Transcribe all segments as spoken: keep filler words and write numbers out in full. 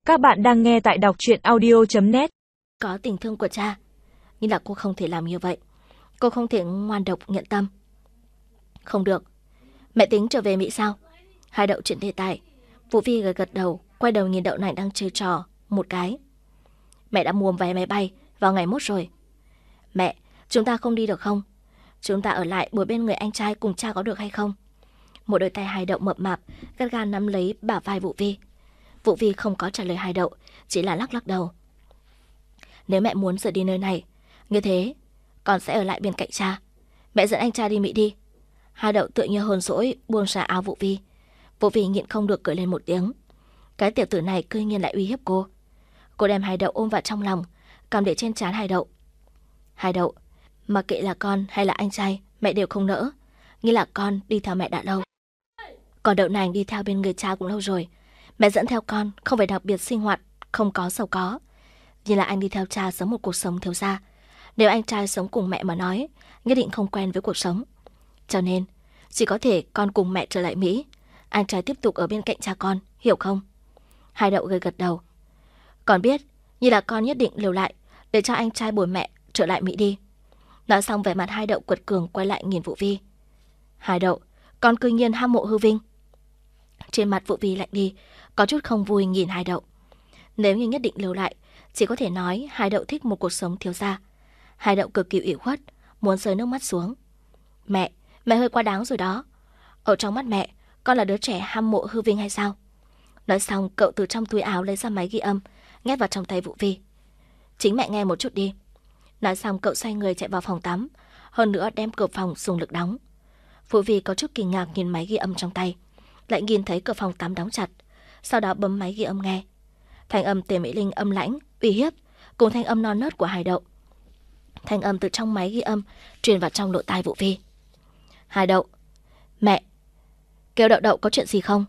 Các bạn đang nghe tại đọc truyện audio chấm net. Có tình thương của cha, nhưng là cô không thể làm như vậy. Cô không thể ngoan độc nhận tâm. Không được. Mẹ tính trở về Mỹ sao? Hai Đậu chuyển đề tài. Vũ Phi gật gật đầu, quay đầu nhìn Đậu Nành đang chơi trò một cái. Mẹ đã mua vé máy bay vào ngày mốt rồi. Mẹ, chúng ta không đi được không? Chúng ta ở lại bồi bên người anh trai cùng cha có được hay không? Một đôi tay Hai Đậu mập mạp gắt gao nắm lấy bả vai Vũ Vi. Vũ Vi không có trả lời Hai Đậu, chỉ là lắc lắc đầu. Nếu mẹ muốn rời đi nơi này, như thế con sẽ ở lại bên cạnh cha. Mẹ dẫn anh trai đi Mỹ đi. Hai Đậu tựa như hờn dỗi buông ra áo Vũ Vi. Vũ Vi nhịn không được cười lên một tiếng. Cái tiểu tử này cư nhiên lại uy hiếp cô. Cô đem Hai Đậu ôm vào trong lòng, cầm để trên trán Hai Đậu. Hai Đậu, mặc kệ là con hay là anh trai, mẹ đều không nỡ. Như là con đi theo mẹ đã lâu. Còn Đậu Nành đi theo bên người cha cũng lâu rồi. Mẹ dẫn theo con không phải đặc biệt sinh hoạt, không có giàu có. Như là anh đi theo cha sống một cuộc sống thiếu gia. Nếu anh trai sống cùng mẹ mà nói, nhất định không quen với cuộc sống. Cho nên, chỉ có thể con cùng mẹ trở lại Mỹ. Anh trai tiếp tục ở bên cạnh cha con, hiểu không? Hai Đậu gật gật đầu. Con biết, như là con nhất định lưu lại, để cho anh trai bồi mẹ trở lại Mỹ đi. Nói xong vẻ mặt Hai Đậu quật cường quay lại nhìn Vũ Vi. Hai Đậu, con cư nhiên hâm mộ hư vinh. Trên mặt Vũ Vi lạnh đi, có chút không vui nhìn Hai Đậu. Nếu như nhất định lưu lại, chỉ có thể nói Hai Đậu thích một cuộc sống thiếu gia. Hai Đậu cực kỳ ủy khuất, muốn rơi nước mắt xuống. Mẹ, mẹ hơi quá đáng rồi đó. Ở trong mắt mẹ, con là đứa trẻ hâm mộ hư vinh hay sao? Nói xong, cậu từ trong túi áo lấy ra máy ghi âm, nhét vào trong tay Vũ Vi. Chính mẹ nghe một chút đi. Nói xong, cậu xoay người chạy vào phòng tắm, hơn nữa đem cửa phòng dùng lực đóng. Vũ Vi có chút kinh ngạc nhìn máy ghi âm trong tay, lại nhìn thấy cửa phòng tắm đóng chặt, sau đó bấm máy ghi âm nghe. Thanh âm Tề Mỹ Linh âm lãnh, uy hiếp, cùng thanh âm non nớt của Hai Đậu. Thanh âm từ trong máy ghi âm truyền vào trong lỗ tai Vũ Vi. Hai Đậu, mẹ, kêu Đậu Đậu có chuyện gì không?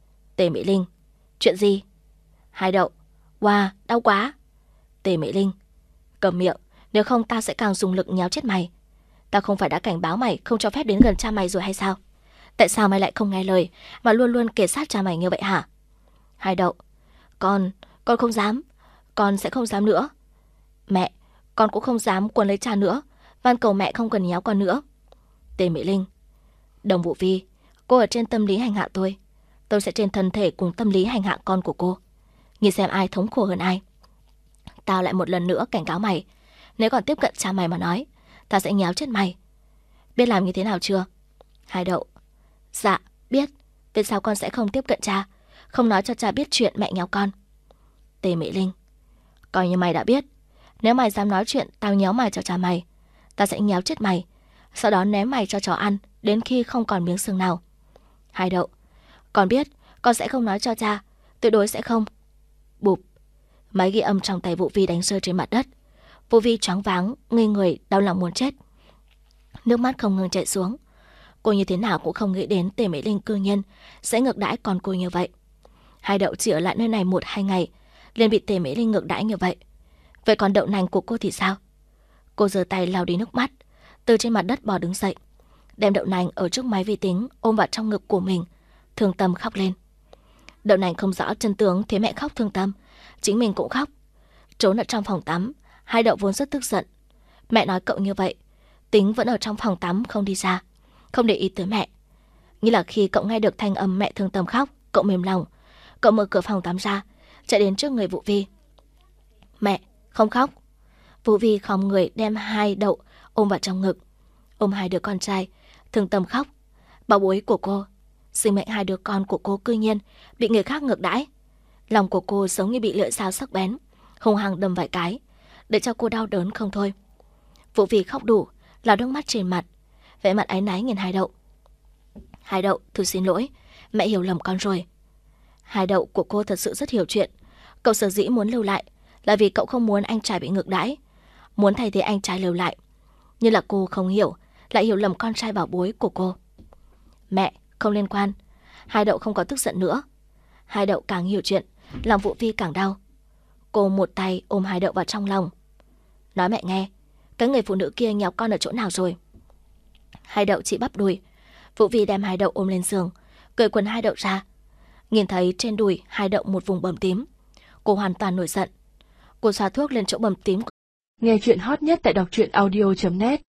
Tề Mỹ Linh, chuyện gì? Hai Đậu, wow, đau quá. Tề Mỹ Linh, cầm miệng, nếu không ta sẽ càng dùng lực nhéo chết mày. Ta không phải đã cảnh báo mày không cho phép đến gần cha mày rồi hay sao? Tại sao mày lại không nghe lời mà luôn luôn kề sát cha mày như vậy hả? Hai Đậu, con, con không dám, con sẽ không dám nữa. Mẹ, con cũng không dám quấn lấy cha nữa, van cầu mẹ không cần nhéo con nữa. Tề Mỹ Linh, Đồng Vũ Vi, cô ở trên tâm lý hành hạ tôi, tôi sẽ trên thân thể cùng tâm lý hành hạ con của cô. Nhìn xem ai thống khổ hơn ai. Tao lại một lần nữa cảnh cáo mày, nếu còn tiếp cận cha mày mà nói, ta sẽ nhéo chết mày. Biết làm như thế nào chưa? Hai Đậu, dạ, biết. Vì sao con sẽ không tiếp cận cha, không nói cho cha biết chuyện mẹ nhéo con? Tề Mỹ Linh, coi như mày đã biết. Nếu mày dám nói chuyện tao nhéo mày cho cha mày, ta sẽ nhéo chết mày, sau đó ném mày cho chó ăn đến khi không còn miếng xương nào. Hai Đậu, con biết, con sẽ không nói cho cha, tuyệt đối sẽ không. Bụp, máy ghi âm trong tay Vũ Vi đánh rơi trên mặt đất. Vũ Vi choáng váng, ngây người, đau lòng muốn chết. Nước mắt không ngừng chảy xuống. Cô như thế nào cũng không nghĩ đến Tề Mỹ Linh cư nhiên sẽ ngược đãi con cô như vậy. Hai Đậu chỉ ở lại nơi này một hai ngày, liền bị Tề Mỹ Linh ngược đãi như vậy. Vậy còn Đậu Nành của cô thì sao? Cô giơ tay lau đi nước mắt, từ trên mặt đất bò đứng dậy, đem Đậu Nành ở trước máy vi tính ôm vào trong ngực của mình, thương tâm khóc lên. Đậu Nành không rõ chân tướng thấy mẹ khóc thương tâm, chính mình cũng khóc. Trốn ở trong phòng tắm, Hai Đậu vốn rất tức giận. Mẹ nói cậu như vậy, tính vẫn ở trong phòng tắm không đi ra, không để ý tới mẹ. Như là khi cậu nghe được thanh âm mẹ thương tâm khóc, cậu mềm lòng. Cậu mở cửa phòng tắm ra, chạy đến trước người Vũ Vi. Mẹ, không khóc. Vũ Vi khom người đem Hai Đậu ôm vào trong ngực, ôm hai đứa con trai, thương tâm khóc. Bảo bối của cô, sinh mệnh hai đứa con của cô cư nhiên bị người khác ngược đãi. Lòng của cô giống như bị lưỡi dao sắc bén hung hăng đâm vài cái, để cho cô đau đớn không thôi. Vũ Vi khóc đủ, lau nước mắt trên mặt, vẻ mặt áy náy nhìn Hai Đậu. Hai Đậu, tôi xin lỗi, mẹ hiểu lầm con rồi. Hai Đậu của cô thật sự rất hiểu chuyện. Cậu sở dĩ muốn lưu lại là vì cậu không muốn anh trai bị ngược đãi, muốn thay thế anh trai lưu lại. Nhưng là cô không hiểu, lại hiểu lầm con trai bảo bối của cô. Mẹ, không liên quan. Hai Đậu không có tức giận nữa. Hai Đậu càng hiểu chuyện, lòng Vũ Vi càng đau. Cô một tay ôm Hai Đậu vào trong lòng. Nói mẹ nghe, cái người phụ nữ kia nhéo con ở chỗ nào rồi? Hai Đậu chỉ bắp đùi. Vũ Vi đem Hai Đậu ôm lên giường, cởi quần Hai Đậu ra. Nhìn thấy trên đùi Hai Đậu một vùng bầm tím, Cô hoàn toàn nổi giận. Cô xoa thuốc lên chỗ bầm tím. Nghe chuyện hot nhất tại đọc truyện audio chấm net.